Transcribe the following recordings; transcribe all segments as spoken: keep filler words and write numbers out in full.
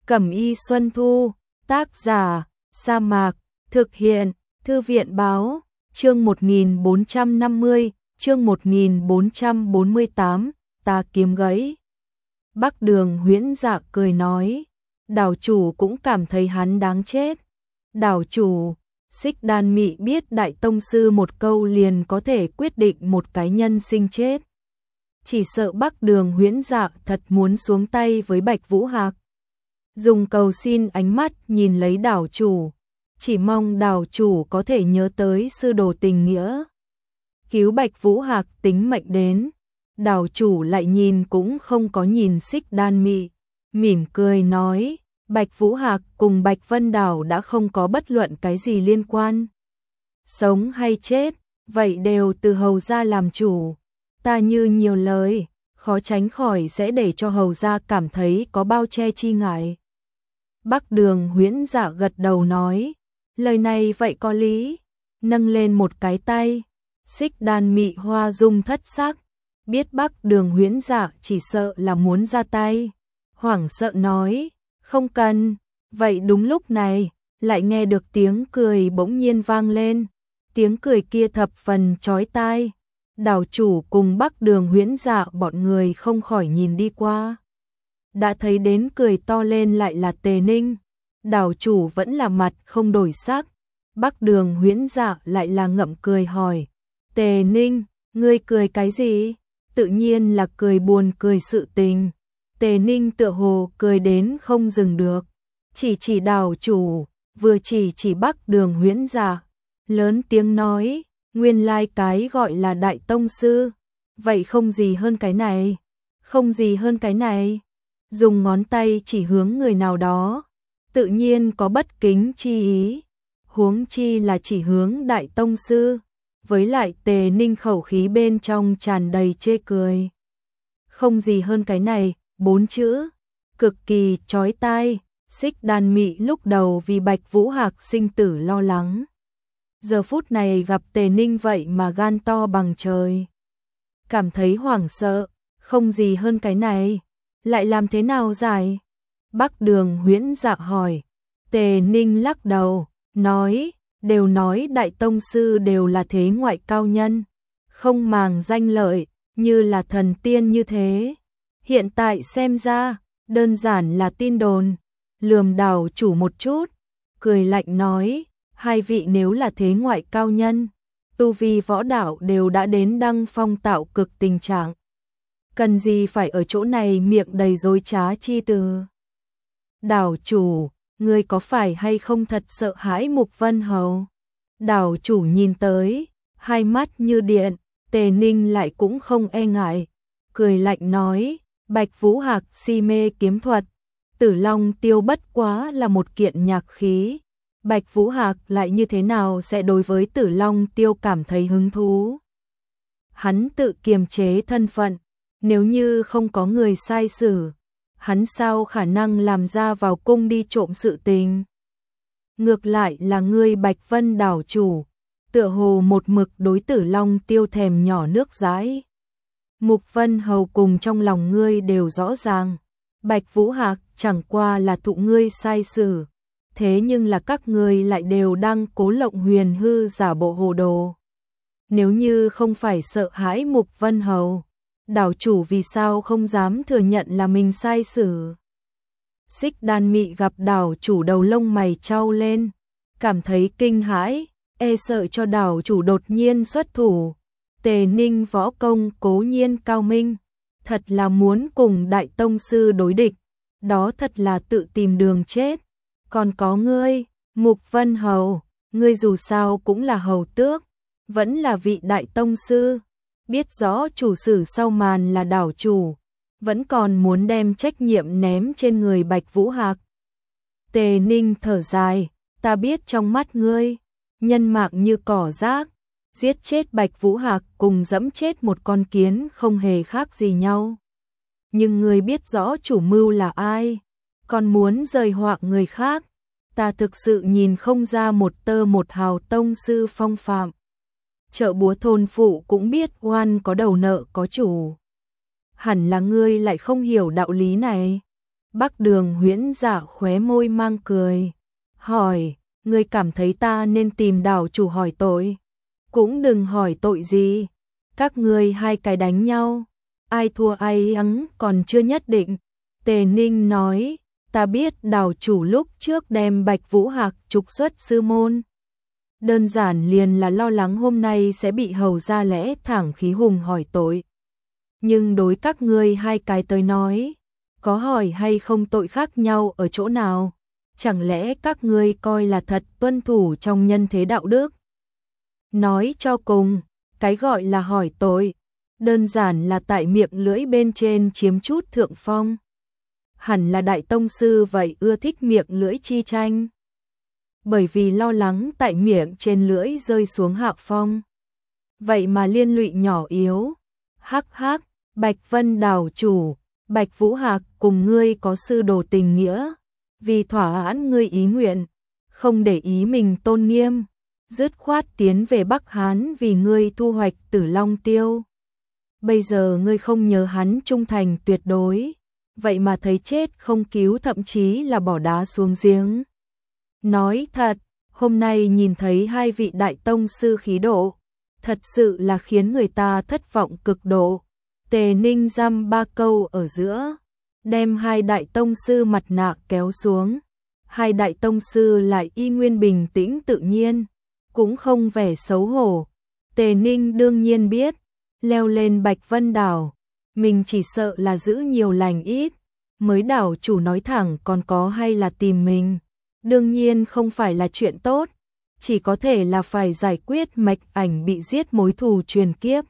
Cẩm y Xuân Thu, tác giả, Sa Mạc, thực hiện, Thư viện báo, chương một nghìn bốn trăm năm mươi, chương một nghìn bốn trăm bốn mươi tám, ta kiếm gãy. Bắc Đường Huyễn Dạ cười nói, đảo chủ cũng cảm thấy hắn đáng chết. Đảo chủ, Xích Đan Mị biết Đại Tông Sư một câu liền có thể quyết định một cái nhân sinh chết. Chỉ sợ Bắc Đường Huyễn Dạ thật muốn xuống tay với Bạch Vũ Hạc. Dùng cầu xin ánh mắt nhìn lấy đảo chủ, chỉ mong đảo chủ có thể nhớ tới sư đồ tình nghĩa. Cứu Bạch Vũ Hạc tính mệnh đến, đảo chủ lại nhìn cũng không có nhìn Xích Đan Mị, mỉm cười nói, Bạch Vũ Hạc cùng Bạch Vân Đảo đã không có bất luận cái gì liên quan. Sống hay chết, vậy đều từ hầu gia làm chủ. Ta như nhiều lời, khó tránh khỏi sẽ để cho hầu gia cảm thấy có bao che chi ngại. Bắc Đường Huyễn Dạ gật đầu nói, lời này vậy có lý, nâng lên một cái tay. Xích Đan Mị hoa dung thất sắc, biết Bắc Đường Huyễn Dạ chỉ sợ là muốn ra tay, hoảng sợ nói, không cần. Vậy đúng lúc này, lại nghe được tiếng cười bỗng nhiên vang lên, tiếng cười kia thập phần chói tai. Đảo chủ cùng Bắc Đường Huyễn Dạ bọn người không khỏi nhìn đi qua, đã thấy đến cười to lên lại là Tề Ninh. Đảo chủ vẫn là mặt không đổi sắc, Bắc Đường Huyễn Dạ lại là ngậm cười hỏi, Tề Ninh, ngươi cười cái gì? Tự nhiên là cười buồn cười sự tình. Tề Ninh tựa hồ cười đến không dừng được, chỉ chỉ đảo chủ, vừa chỉ chỉ Bắc Đường Huyễn Dạ, lớn tiếng nói, nguyên lai cái gọi là Đại Tông Sư, vậy không gì hơn cái này, không gì hơn cái này. Dùng ngón tay chỉ hướng người nào đó, tự nhiên có bất kính chi ý, huống chi là chỉ hướng Đại Tông Sư. Với lại Tề Ninh khẩu khí bên trong tràn đầy chê cười. Không gì hơn cái này, bốn chữ, cực kỳ chói tai. Xích Đan Mị lúc đầu vì Bạch Vũ Hạc sinh tử lo lắng, giờ phút này gặp Tề Ninh vậy mà gan to bằng trời, cảm thấy hoảng sợ. Không gì hơn cái này, lại làm thế nào giải? Bắc Đường Huyễn Dạ hỏi. Tề Ninh lắc đầu, nói, đều nói Đại Tông Sư đều là thế ngoại cao nhân, không màng danh lợi, như là thần tiên như thế. Hiện tại xem ra, đơn giản là tin đồn. Lườm đảo chủ một chút, cười lạnh nói, hai vị nếu là thế ngoại cao nhân, tu vi võ đạo đều đã đến đăng phong tạo cực tình trạng, cần gì phải ở chỗ này miệng đầy dối trá chi từ. Đảo chủ, ngươi có phải hay không thật sợ hãi Mục Vân Hầu? Đảo chủ nhìn tới, hai mắt như điện. Tề Ninh lại cũng không e ngại, cười lạnh nói, Bạch Vũ Hạc si mê kiếm thuật, Tử Long Tiêu bất quá là một kiện nhạc khí, Bạch Vũ Hạc lại như thế nào sẽ đối với Tử Long Tiêu cảm thấy hứng thú? Hắn tự kiềm chế thân phận, nếu như không có người sai xử, hắn sao khả năng làm ra vào cung đi trộm sự tình? Ngược lại là ngươi Bạch Vân đảo chủ, tựa hồ một mực đối Tử Long Tiêu thèm nhỏ nước dãi. Mục Vân Hầu cùng trong lòng ngươi đều rõ ràng, Bạch Vũ Hạc chẳng qua là thụ ngươi sai xử, thế nhưng là các ngươi lại đều đang cố lộng huyền hư giả bộ hồ đồ. Nếu như không phải sợ hãi Mục Vân Hầu, đảo chủ vì sao không dám thừa nhận là mình sai xử? Xích Đan Mị gặp đảo chủ đầu lông mày chau lên, cảm thấy kinh hãi, e sợ cho đảo chủ đột nhiên xuất thủ. Tề Ninh võ công cố nhiên cao minh, thật là muốn cùng Đại Tông Sư đối địch, đó thật là tự tìm đường chết. Còn có ngươi, Mục Vân Hầu, ngươi dù sao cũng là hầu tước, vẫn là vị Đại Tông Sư, biết rõ chủ sử sau màn là đảo chủ, vẫn còn muốn đem trách nhiệm ném trên người Bạch Vũ Hạc. Tề Ninh thở dài, ta biết trong mắt ngươi, nhân mạng như cỏ rác, giết chết Bạch Vũ Hạc cùng dẫm chết một con kiến không hề khác gì nhau. Nhưng ngươi biết rõ chủ mưu là ai, còn muốn rời họa người khác, ta thực sự nhìn không ra một tơ một hào tông sư phong phạm. Chợ búa thôn phụ cũng biết oan có đầu nợ có chủ. Hẳn là ngươi lại không hiểu đạo lý này. Bắc Đường Huyễn Dạ khóe môi mang cười, hỏi, ngươi cảm thấy ta nên tìm đảo chủ hỏi tội? Cũng đừng hỏi tội gì, các ngươi hai cái đánh nhau, ai thua ai thắng còn chưa nhất định. Tề Ninh nói, ta biết đảo chủ lúc trước đem Bạch Vũ Hạc trục xuất sư môn. Đơn giản liền là lo lắng hôm nay sẽ bị hầu ra lẽ thẳng khí hùng hỏi tội. Nhưng đối các ngươi hai cái tới nói, có hỏi hay không tội khác nhau ở chỗ nào? Chẳng lẽ các ngươi coi là thật tuân thủ trong nhân thế đạo đức? Nói cho cùng, cái gọi là hỏi tội, đơn giản là tại miệng lưỡi bên trên chiếm chút thượng phong. Hẳn là đại tông sư vậy ưa thích miệng lưỡi chi tranh. Bởi vì lo lắng tại miệng trên lưỡi rơi xuống hạ phong. Vậy mà liên lụy nhỏ yếu. Hắc hắc, Bạch Vân đảo chủ, Bạch Vũ Hạc cùng ngươi có sư đồ tình nghĩa. Vì thỏa mãn ngươi ý nguyện, không để ý mình tôn nghiêm, dứt khoát tiến về Bắc Hán vì ngươi thu hoạch Tử Long Tiêu. Bây giờ ngươi không nhớ hắn trung thành tuyệt đối, vậy mà thấy chết không cứu, thậm chí là bỏ đá xuống giếng. Nói thật, hôm nay nhìn thấy hai vị đại tông sư khí độ, thật sự là khiến người ta thất vọng cực độ. Tề Ninh dăm ba câu ở giữa, đem hai đại tông sư mặt nạ kéo xuống. Hai đại tông sư lại y nguyên bình tĩnh tự nhiên, cũng không vẻ xấu hổ. Tề Ninh đương nhiên biết, leo lên Bạch Vân đảo, mình chỉ sợ là giữ nhiều lành ít, mới đảo chủ nói thẳng còn có hay là tìm mình. Đương nhiên không phải là chuyện tốt, chỉ có thể là phải giải quyết Mạch Ảnh bị giết mối thù truyền kiếp.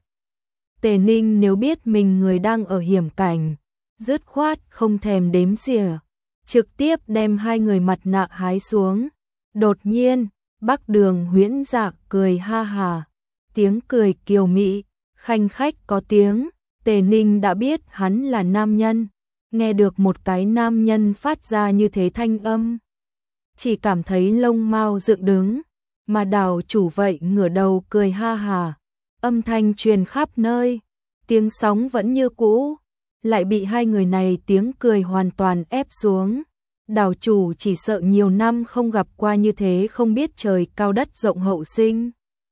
Tề Ninh nếu biết mình người đang ở hiểm cảnh, dứt khoát không thèm đếm xỉa, trực tiếp đem hai người mặt nạ hái xuống. Đột nhiên, Bắc Đường Huyễn Dạ cười ha hà, tiếng cười kiều mị, khanh khách có tiếng. Tề Ninh đã biết hắn là nam nhân, nghe được một cái nam nhân phát ra như thế thanh âm, chỉ cảm thấy lông mao dựng đứng, mà đảo chủ vậy ngửa đầu cười ha hà, âm thanh truyền khắp nơi, tiếng sóng vẫn như cũ, lại bị hai người này tiếng cười hoàn toàn ép xuống. Đảo chủ chỉ sợ nhiều năm không gặp qua như thế không biết trời cao đất rộng hậu sinh.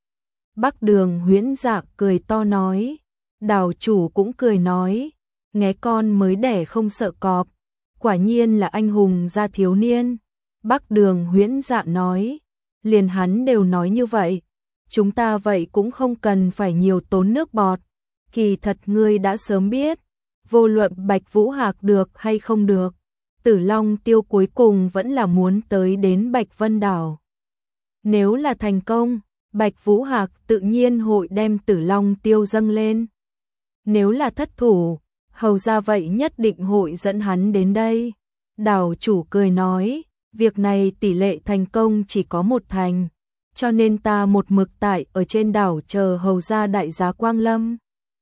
Bắc Đường Huyễn Dạ cười to nói, đảo chủ cũng cười nói, nghé con mới đẻ không sợ cọp, quả nhiên là anh hùng gia thiếu niên. Bắc Đường Huyễn Dạ nói, liền hắn đều nói như vậy, chúng ta vậy cũng không cần phải nhiều tốn nước bọt. Kỳ thật ngươi đã sớm biết, vô luận Bạch Vũ Hạc được hay không được, Tử Long Tiêu cuối cùng vẫn là muốn tới đến Bạch Vân đảo. Nếu là thành công, Bạch Vũ Hạc tự nhiên hội đem Tử Long Tiêu dâng lên. Nếu là thất thủ, hầu ra vậy nhất định hội dẫn hắn đến đây. Đảo chủ cười nói, việc này tỷ lệ thành công chỉ có một thành, cho nên ta một mực tại ở trên đảo chờ hầu ra đại giá quang lâm.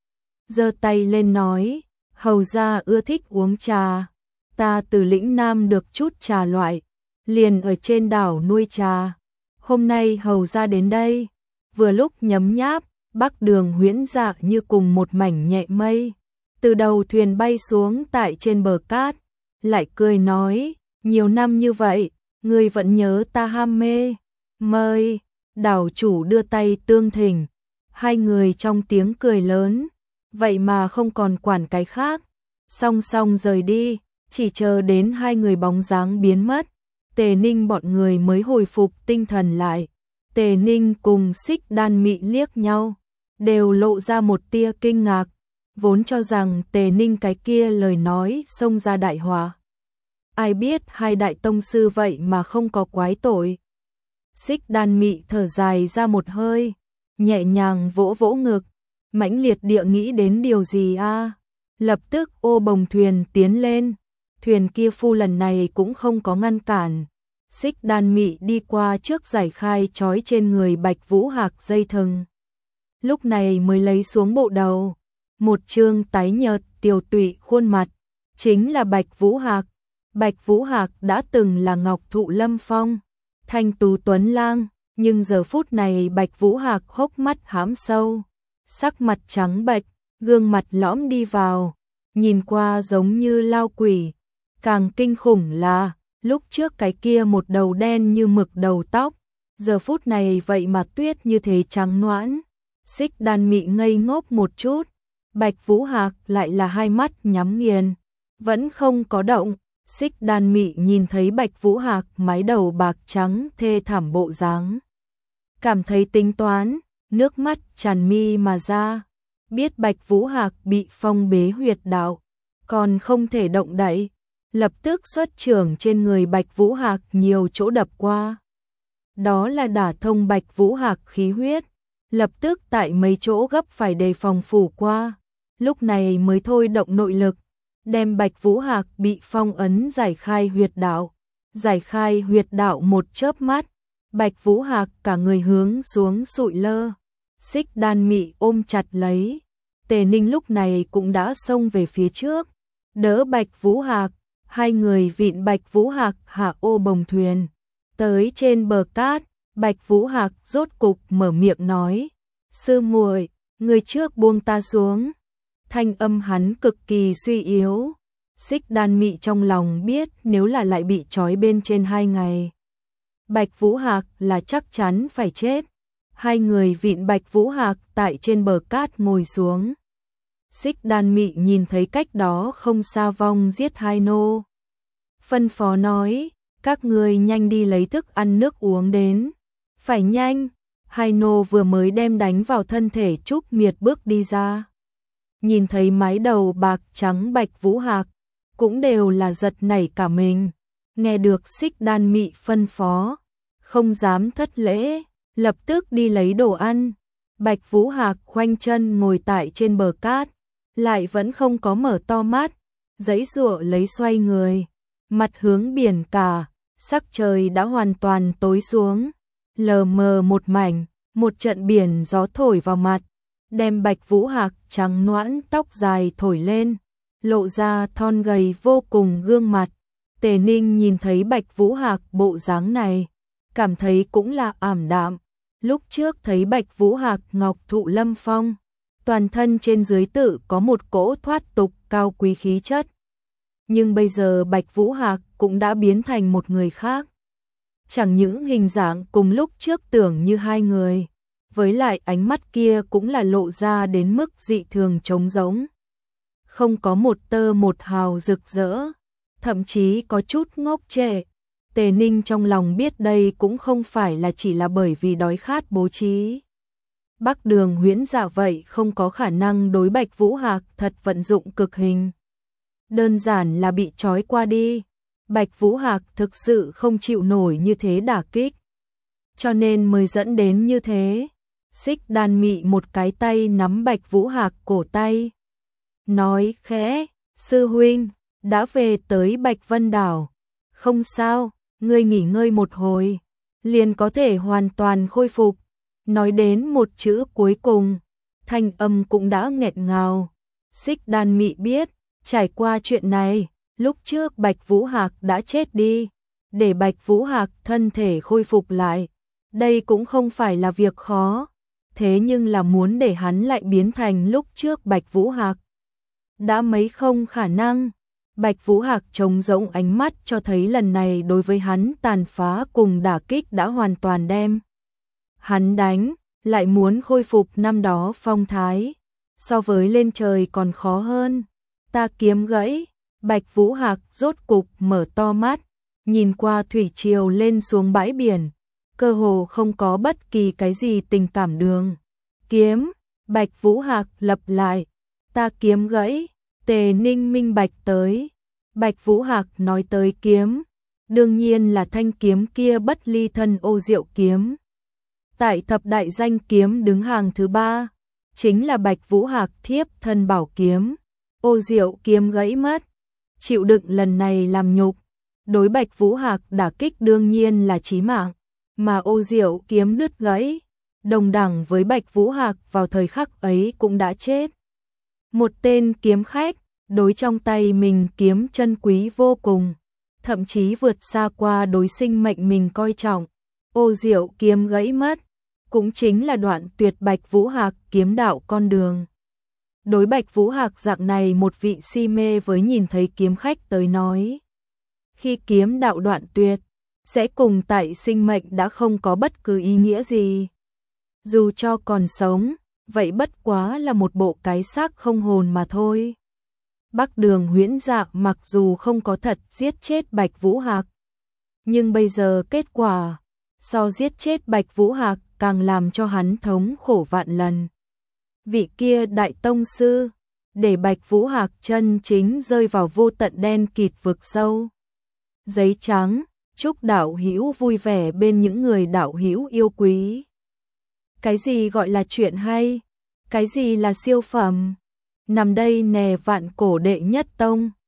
Giơ tay lên nói, hầu ra ưa thích uống trà, ta từ lĩnh Nam được chút trà loại, liền ở trên đảo nuôi trà. Hôm nay hầu ra đến đây, vừa lúc nhấm nháp, Bắc Đường Huyễn Dạ như cùng một mảnh nhẹ mây, từ đầu thuyền bay xuống tại trên bờ cát, lại cười nói, nhiều năm như vậy, ngươi vẫn nhớ ta ham mê, mời. Đảo chủ đưa tay tương thỉnh, hai người trong tiếng cười lớn, vậy mà không còn quản cái khác, song song rời đi, chỉ chờ đến hai người bóng dáng biến mất, Tề Ninh bọn người mới hồi phục tinh thần lại. Tề Ninh cùng Xích Đan Mị liếc nhau, đều lộ ra một tia kinh ngạc, vốn cho rằng Tề Ninh cái kia lời nói xông ra đại họa. Ai biết hai đại tông sư vậy mà không có quái tội. Xích Đan Mị thở dài ra một hơi, nhẹ nhàng vỗ vỗ ngực, mãnh liệt địa nghĩ đến điều gì a, lập tức ô bồng thuyền tiến lên, thuyền kia phu lần này cũng không có ngăn cản. Xích Đan Mị đi qua trước giải khai trói trên người Bạch Vũ Hạc dây thừng, lúc này mới lấy xuống bộ đầu, một trương tái nhợt tiều tụy khuôn mặt, chính là Bạch Vũ Hạc. Bạch Vũ Hạc đã từng là Ngọc Thụ Lâm Phong, thanh tú tuấn lang, nhưng giờ phút này Bạch Vũ Hạc hốc mắt hám sâu, sắc mặt trắng bệch, gương mặt lõm đi vào, nhìn qua giống như lao quỷ. Càng kinh khủng là, lúc trước cái kia một đầu đen như mực đầu tóc, giờ phút này vậy mà tuyết như thế trắng nõn. Xích Đan Mị ngây ngốc một chút, Bạch Vũ Hạc lại là hai mắt nhắm nghiền, vẫn không có động. Xích Đan Mị nhìn thấy Bạch Vũ Hạc mái đầu bạc trắng thê thảm bộ dáng, cảm thấy tính toán, nước mắt tràn mi mà ra, biết Bạch Vũ Hạc bị phong bế huyệt đạo, còn không thể động đậy, lập tức xuất trưởng trên người Bạch Vũ Hạc nhiều chỗ đập qua. Đó là đả thông Bạch Vũ Hạc khí huyết, lập tức tại mấy chỗ gấp phải đề phòng phủ qua, lúc này mới thôi động nội lực, đem Bạch Vũ Hạc bị phong ấn giải khai huyệt đạo. Giải khai huyệt đạo một chớp mắt, Bạch Vũ Hạc cả người hướng xuống sụi lơ. Xích Đan Mị ôm chặt lấy, Tề Ninh lúc này cũng đã xông về phía trước, đỡ Bạch Vũ Hạc, hai người vịn Bạch Vũ Hạc hạ ô bồng thuyền. Tới trên bờ cát, Bạch Vũ Hạc rốt cục mở miệng nói, sư muội, người trước buông ta xuống. Thanh âm hắn cực kỳ suy yếu. Xích Đan Mị trong lòng biết nếu là lại bị trói bên trên hai ngày, Bạch Vũ Hạc là chắc chắn phải chết. Hai người vịn Bạch Vũ Hạc tại trên bờ cát ngồi xuống. Xích Đan Mị nhìn thấy cách đó không xa vong giết hai nô, phân phó nói, các người nhanh đi lấy thức ăn nước uống đến. Phải nhanh. Hai nô vừa mới đem đánh vào thân thể Trúc Miệt bước đi ra, nhìn thấy mái đầu bạc trắng Bạch Vũ Hạc, cũng đều là giật nảy cả mình. Nghe được Xích Đan Mị phân phó, không dám thất lễ, lập tức đi lấy đồ ăn. Bạch Vũ Hạc khoanh chân ngồi tại trên bờ cát, lại vẫn không có mở to mắt, giãy giụa lấy xoay người, mặt hướng biển cả, sắc trời đã hoàn toàn tối xuống, lờ mờ một mảnh, một trận biển gió thổi vào mặt, đem Bạch Vũ Hạc trắng nõn tóc dài thổi lên, lộ ra thon gầy vô cùng gương mặt. Tề Ninh nhìn thấy Bạch Vũ Hạc bộ dáng này, cảm thấy cũng là ảm đạm. Lúc trước thấy Bạch Vũ Hạc ngọc thụ lâm phong, toàn thân trên dưới tự có một cỗ thoát tục cao quý khí chất. Nhưng bây giờ Bạch Vũ Hạc cũng đã biến thành một người khác. Chẳng những hình dạng cùng lúc trước tưởng như hai người, với lại ánh mắt kia cũng là lộ ra đến mức dị thường trống rỗng. Không có một tơ một hào rực rỡ, thậm chí có chút ngốc trệ. Tề Ninh trong lòng biết đây cũng không phải là chỉ là bởi vì đói khát bố trí. Bắc Đường Huyễn Dạ vậy không có khả năng đối Bạch Vũ Hạc thật vận dụng cực hình. Đơn giản là bị trói qua đi. Bạch Vũ Hạc thực sự không chịu nổi như thế đả kích, cho nên mới dẫn đến như thế. Xích Đan Mị một cái tay nắm Bạch Vũ Hạc cổ tay, nói khẽ, sư huynh, đã về tới Bạch Vân Đảo. Không sao, ngươi nghỉ ngơi một hồi, liền có thể hoàn toàn khôi phục. Nói đến một chữ cuối cùng, thanh âm cũng đã nghẹt ngào. Xích Đan Mị biết, trải qua chuyện này, lúc trước Bạch Vũ Hạc đã chết đi, để Bạch Vũ Hạc thân thể khôi phục lại, đây cũng không phải là việc khó. Thế nhưng là muốn để hắn lại biến thành lúc trước Bạch Vũ Hạc, đã mấy không khả năng. Bạch Vũ Hạc trống rỗng ánh mắt cho thấy lần này đối với hắn tàn phá cùng đả kích đã hoàn toàn đem hắn đánh, lại muốn khôi phục năm đó phong thái, so với lên trời còn khó hơn. Ta kiếm gãy. Bạch Vũ Hạc rốt cục mở to mắt, nhìn qua thủy triều lên xuống bãi biển, cơ hồ không có bất kỳ cái gì tình cảm đường. Kiếm. Bạch Vũ Hạc lặp lại, ta kiếm gãy. Tề Ninh minh bạch tới. Bạch Vũ Hạc nói tới kiếm, đương nhiên là thanh kiếm kia Bất Ly Thân Ô Diệu kiếm. Tại thập đại danh kiếm đứng hàng thứ ba, chính là Bạch Vũ Hạc thiếp thân bảo kiếm. Ô Diệu kiếm gãy mất, chịu đựng lần này làm nhục, đối Bạch Vũ Hạc đả kích đương nhiên là chí mạng, mà Ô Diệu kiếm đứt gãy, đồng đẳng với Bạch Vũ Hạc vào thời khắc ấy cũng đã chết. Một tên kiếm khách, đối trong tay mình kiếm chân quý vô cùng, thậm chí vượt xa qua đối sinh mệnh mình coi trọng. Ô Diệu kiếm gãy mất, cũng chính là đoạn tuyệt Bạch Vũ Hạc kiếm đạo con đường. Đối Bạch Vũ Hạc dạng này một vị si mê với nhìn thấy kiếm khách tới nói, Khi kiếm đạo đoạn tuyệt, sẽ cùng tại sinh mệnh đã không có bất cứ ý nghĩa gì. Dù cho còn sống, vậy bất quá là một bộ cái xác không hồn mà thôi. Bắc Đường Huyễn Dạ mặc dù không có thật giết chết Bạch Vũ Hạc, nhưng bây giờ kết quả, so giết chết Bạch Vũ Hạc càng làm cho hắn thống khổ vạn lần. Vị kia đại tông sư, để Bạch Vũ Hạc chân chính rơi vào vô tận đen kịt vực sâu. Giấy trắng, chúc đạo hữu vui vẻ bên những người đạo hữu yêu quý. Cái gì gọi là chuyện hay? Cái gì là siêu phẩm? Nằm đây nè vạn cổ đệ nhất tông.